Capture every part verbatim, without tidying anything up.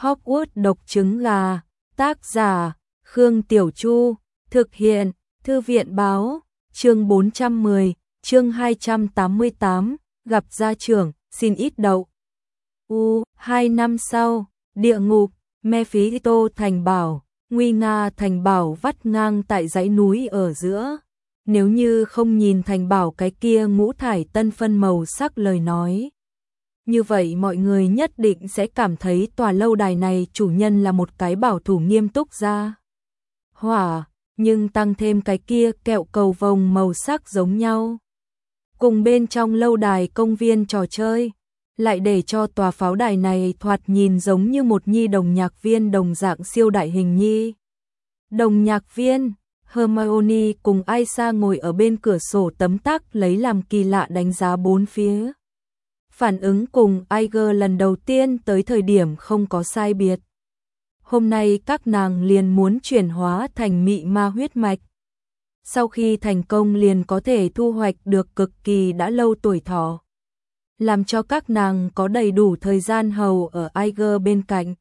Hogwarts độc trứng gà, tác giả, Khương Tiểu Chu, thực hiện, Thư viện báo, chương bốn trăm mười, chương hai trăm tám mươi tám, gặp gia trưởng, xin ít đậu. U, hai năm sau, địa ngục, Mephisto thành bảo, nguy nga thành bảo vắt ngang tại dãy núi ở giữa. Nếu như không nhìn thành bảo cái kia ngũ thải tân phân màu sắc lời nói, như vậy mọi người nhất định sẽ cảm thấy tòa lâu đài này chủ nhân là một cái bảo thủ nghiêm túc ra hỏa, nhưng tăng thêm cái kia kẹo cầu vồng màu sắc giống nhau. Cùng bên trong lâu đài công viên trò chơi, lại để cho tòa pháo đài này thoạt nhìn giống như một nhi đồng nhạc viên đồng dạng siêu đại hình nhi. Đồng nhạc viên, Hermione cùng Aisa ngồi ở bên cửa sổ tấm tắc lấy làm kỳ lạ đánh giá bốn phía. Phản ứng cùng Iger lần đầu tiên tới thời điểm không có sai biệt. Hôm nay các nàng liền muốn chuyển hóa thành mị ma huyết mạch. Sau khi thành công liền có thể thu hoạch được cực kỳ đã lâu tuổi thọ, làm cho các nàng có đầy đủ thời gian hầu ở Iger bên cạnh.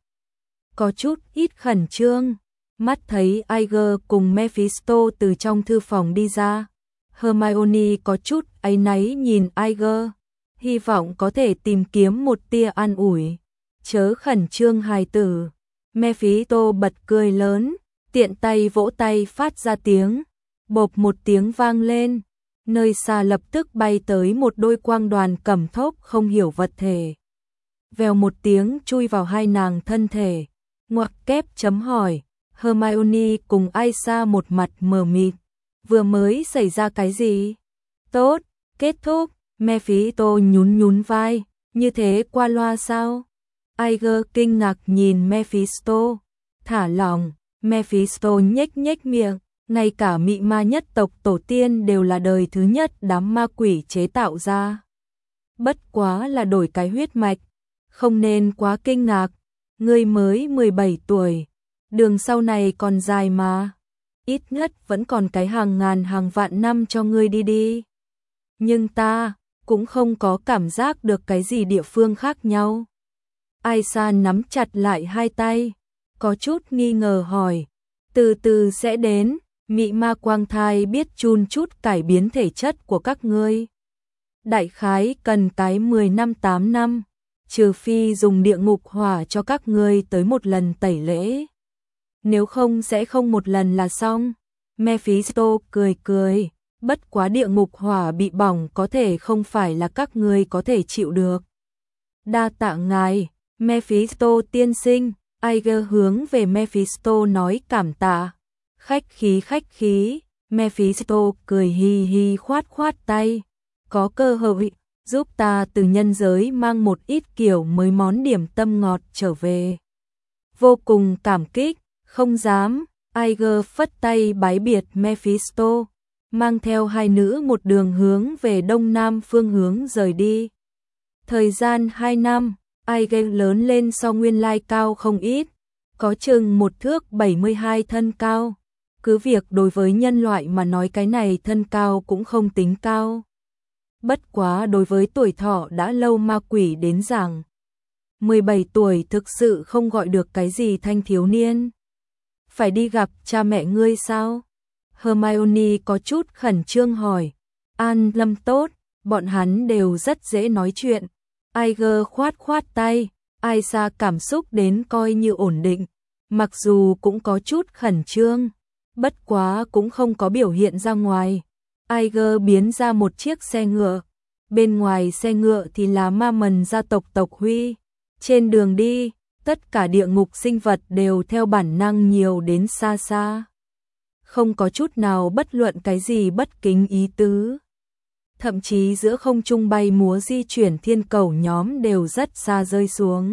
Có chút ít khẩn trương, mắt thấy Iger cùng Mephisto từ trong thư phòng đi ra. Hermione có chút áy náy nhìn Iger, hy vọng có thể tìm kiếm một tia an ủi. Chớ khẩn trương hài tử. Mephisto bật cười lớn, tiện tay vỗ tay phát ra tiếng, bộp một tiếng vang lên. Nơi xa lập tức bay tới một đôi quang đoàn cẩm thốc không hiểu vật thể. Vèo một tiếng chui vào hai nàng thân thể. Ngoặc kép chấm hỏi. Hermione cùng Aisa một mặt mờ mịt. Vừa mới xảy ra cái gì? Tốt, kết thúc. Mephisto nhún nhún vai. Như thế qua loa sao? Iger kinh ngạc nhìn Mephisto. Thả lòng. Mephisto nhếch nhếch miệng. Ngay cả mị ma nhất tộc tổ tiên đều là đời thứ nhất đám ma quỷ chế tạo ra. Bất quá là đổi cái huyết mạch. Không nên quá kinh ngạc. Ngươi mới mười bảy tuổi. Đường sau này còn dài mà. Ít nhất vẫn còn cái hàng ngàn hàng vạn năm cho ngươi đi đi. Nhưng ta cũng không có cảm giác được cái gì địa phương khác nhau. Aisa nắm chặt lại hai tay, có chút nghi ngờ hỏi. Từ từ sẽ đến. Mị ma quang thai biết chun chút cải biến thể chất của các ngươi. Đại khái cần cái mười năm tám năm, trừ phi dùng địa ngục hỏa cho các ngươi tới một lần tẩy lễ. Nếu không sẽ không một lần là xong. Mephisto cười cười, bất quá địa ngục hỏa bị bỏng có thể không phải là các ngươi có thể chịu được. Đa tạ ngài, Mephisto tiên sinh. Iger hướng về Mephisto nói cảm tạ. Khách khí khách khí, Mephisto cười hi hi khoát khoát tay. Có cơ hội, giúp ta từ nhân giới mang một ít kiểu mới món điểm tâm ngọt trở về. Vô cùng cảm kích, không dám. Iger phất tay bái biệt Mephisto, mang theo hai nữ một đường hướng về đông nam phương hướng rời đi. Thời gian hai năm, Iger lớn lên so nguyên lai cao không ít, có chừng một thước bảy mươi hai thân cao. Cứ việc đối với nhân loại mà nói cái này thân cao cũng không tính cao. Bất quá đối với tuổi thọ đã lâu ma quỷ đến rằng mười bảy tuổi thực sự không gọi được cái gì thanh thiếu niên. Phải đi gặp cha mẹ ngươi sao? Hermione có chút khẩn trương hỏi. An lâm tốt, bọn hắn đều rất dễ nói chuyện. Iger khoát khoát tay, Aisa cảm xúc đến coi như ổn định, mặc dù cũng có chút khẩn trương. Bất quá cũng không có biểu hiện ra ngoài. Iger biến ra một chiếc xe ngựa. Bên ngoài xe ngựa thì là ma mần gia tộc tộc Huy. Trên đường đi, tất cả địa ngục sinh vật đều theo bản năng nhiều đến xa xa. Không có chút nào bất luận cái gì bất kính ý tứ. Thậm chí giữa không trung bay múa di chuyển thiên cầu nhóm đều rất xa rơi xuống.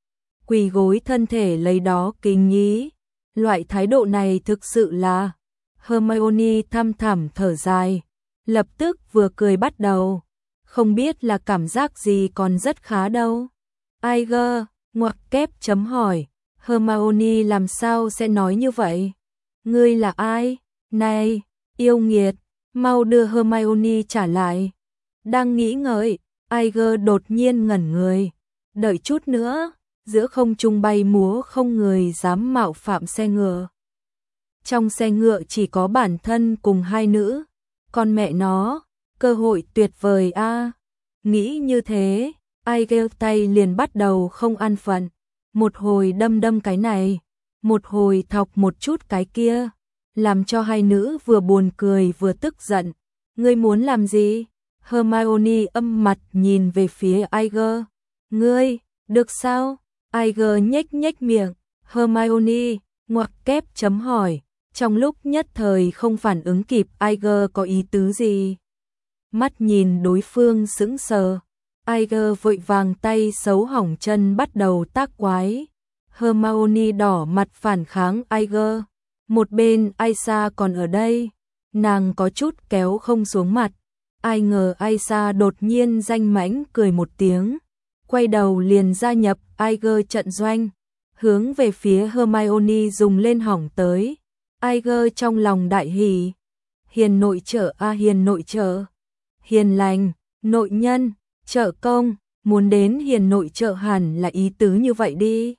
Quỳ gối thân thể lấy đó kính ý. Loại thái độ này thực sự là. Hermione thăm thẳm thở dài, lập tức vừa cười bắt đầu. Không biết là cảm giác gì còn rất khá đâu. Iger, ngoặc kép chấm hỏi. Hermione làm sao sẽ nói như vậy? Ngươi là ai? Này, yêu nghiệt, mau đưa Hermione trả lại. Đang nghĩ ngợi, Iger đột nhiên ngẩn người. Đợi chút nữa, giữa không trung bay múa không người dám mạo phạm xe ngựa. Trong xe ngựa chỉ có bản thân cùng hai nữ, con mẹ nó, cơ hội tuyệt vời a. Nghĩ như thế, ai kêu tay liền bắt đầu không an phận, một hồi đâm đâm cái này, một hồi thọc một chút cái kia, làm cho hai nữ vừa buồn cười vừa tức giận. Ngươi muốn làm gì? Hermione âm mặt nhìn về phía Iger. Ngươi, được sao? Iger nhếch nhếch miệng. Hermione, ngoặc kép chấm hỏi. Trong lúc nhất thời không phản ứng kịp Iger có ý tứ gì. Mắt nhìn đối phương sững sờ. Iger vội vàng tay xấu hỏng chân bắt đầu tác quái. Hermione đỏ mặt phản kháng Iger. Một bên Aisa còn ở đây. Nàng có chút kéo không xuống mặt. Ai ngờ Aisa đột nhiên danh mãnh cười một tiếng. Quay đầu liền gia nhập Iger trận doanh. Hướng về phía Hermione dùng lên hỏng tới. Iger trong lòng đại hỉ. Hiền nội trợ a à, hiền nội trợ. Hiền lành, nội nhân, trợ công. Muốn đến hiền nội trợ hẳn là ý tứ như vậy đi.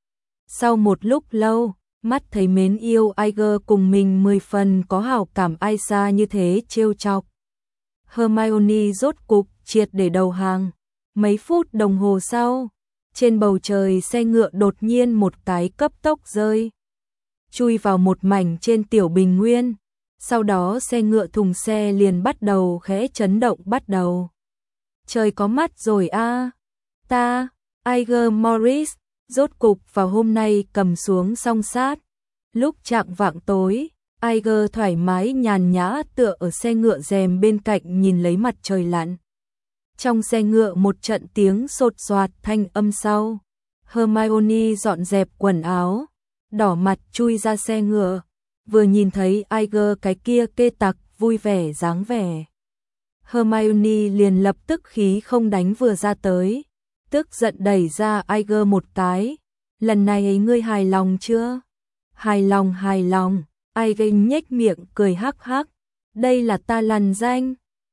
Sau một lúc lâu, mắt thấy mến yêu Iger cùng mình mười phần có hảo cảm Aisa như thế trêu chọc. Hermione rốt cục triệt để đầu hàng. Mấy phút đồng hồ sau, trên bầu trời xe ngựa đột nhiên một cái cấp tốc rơi. Chui vào một mảnh trên tiểu bình nguyên. Sau đó xe ngựa thùng xe liền bắt đầu khẽ chấn động bắt đầu. Trời có mắt rồi a à. Ta, Iger Morris, rốt cục vào hôm nay cầm xuống song sát. Lúc chạng vạng tối, Iger thoải mái nhàn nhã tựa ở xe ngựa rèm bên cạnh nhìn lấy mặt trời lặn. Trong xe ngựa một trận tiếng sột soạt thanh âm sau. Hermione dọn dẹp quần áo, đỏ mặt chui ra xe ngựa, vừa nhìn thấy Iger cái kia kê tặc vui vẻ dáng vẻ. Hermione liền lập tức khí không đánh vừa ra tới, tức giận đẩy ra Iger một cái. Lần này ngươi hài lòng chưa? Hài lòng hài lòng. Iger nhếch miệng cười hắc hắc. Đây là ta lằn danh.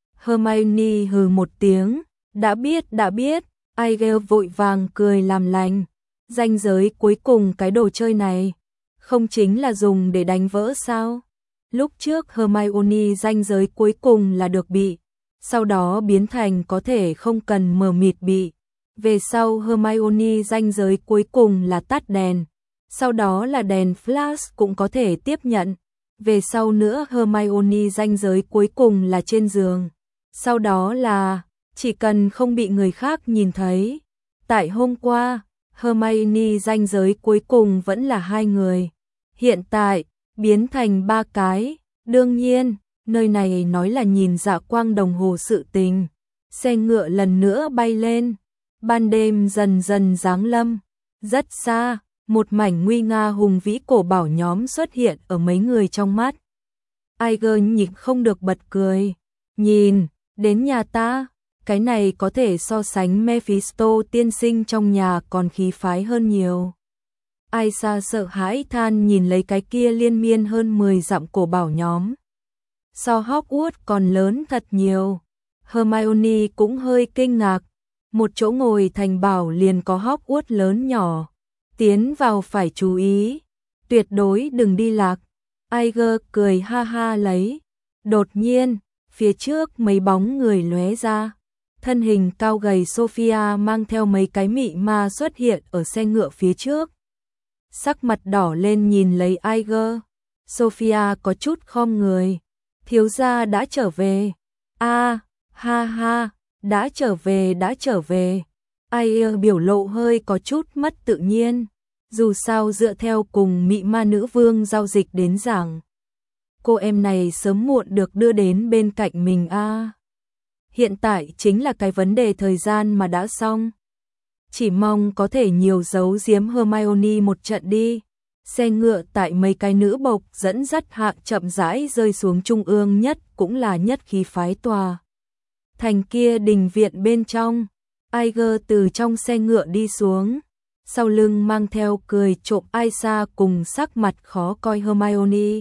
Hermione hừ một tiếng. Đã biết đã biết. Iger vội vàng cười làm lành. Ranh giới cuối cùng cái đồ chơi này không chính là dùng để đánh vỡ sao? Lúc trước Hermione ranh giới cuối cùng là được bị, sau đó biến thành có thể không cần mờ mịt bị. Về sau Hermione ranh giới cuối cùng là tắt đèn, sau đó là đèn flash cũng có thể tiếp nhận. Về sau nữa Hermione ranh giới cuối cùng là trên giường, sau đó là chỉ cần không bị người khác nhìn thấy. Tại hôm qua, Hermione ranh giới cuối cùng vẫn là hai người. Hiện tại, biến thành ba cái. Đương nhiên, nơi này nói là nhìn dạ quang đồng hồ sự tình. Xe ngựa lần nữa bay lên. Ban đêm dần dần giáng lâm. Rất xa, một mảnh nguy nga hùng vĩ cổ bảo nhóm xuất hiện ở mấy người trong mắt. Iger nhịn không được bật cười. Nhìn, đến nhà ta. Cái này có thể so sánh Mephisto tiên sinh trong nhà còn khí phái hơn nhiều. Aisa sợ hãi than nhìn lấy cái kia liên miên hơn mười dặm cổ bảo nhóm. So Hogwarts còn lớn thật nhiều. Hermione cũng hơi kinh ngạc. Một chỗ ngồi thành bảo liền có Hogwarts lớn nhỏ. Tiến vào phải chú ý. Tuyệt đối đừng đi lạc. Iger cười ha ha lấy. Đột nhiên, phía trước mấy bóng người lóe ra. Thân hình cao gầy Sophia mang theo mấy cái mị ma xuất hiện ở xe ngựa phía trước. Sắc mặt đỏ lên nhìn lấy Iger. Sophia có chút khom người. Thiếu gia đã trở về. A, à, ha ha, đã trở về đã trở về. Iger biểu lộ hơi có chút mất tự nhiên. Dù sao dựa theo cùng mị ma nữ vương giao dịch đến rằng, cô em này sớm muộn được đưa đến bên cạnh mình a. À. Hiện tại chính là cái vấn đề thời gian mà đã xong. Chỉ mong có thể nhiều giấu giếm Hermione một trận đi. Xe ngựa tại mấy cái nữ bộc dẫn dắt hạ chậm rãi rơi xuống trung ương nhất cũng là nhất khí phái tòa. Thành kia đình viện bên trong, Iger từ trong xe ngựa đi xuống. Sau lưng mang theo cười trộm Aisa cùng sắc mặt khó coi Hermione.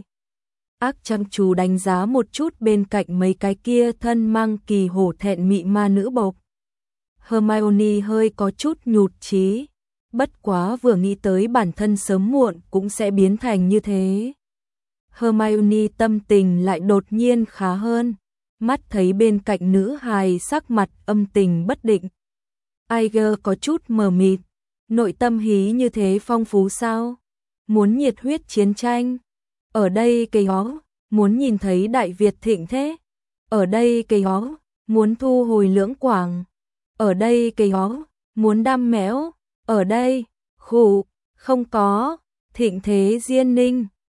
Ác chăm chú đánh giá một chút bên cạnh mấy cái kia thân mang kỳ hổ thẹn mị ma nữ bộc. Hermione hơi có chút nhụt chí. bất quá vừa nghĩ tới bản thân sớm muộn cũng sẽ biến thành như thế. Hermione tâm tình lại đột nhiên khá hơn, mắt thấy bên cạnh nữ hài sắc mặt âm tình bất định. Iger có chút mờ mịt, nội tâm hí như thế phong phú sao? Muốn nhiệt huyết chiến tranh? Ở đây cây hó, muốn nhìn thấy Đại Việt thịnh thế? Ở đây cây hó, muốn thu hồi lưỡng quảng? Ở đây cây hó, muốn đam mẽo? Ở đây, khủ, không có, thịnh thế diên ninh.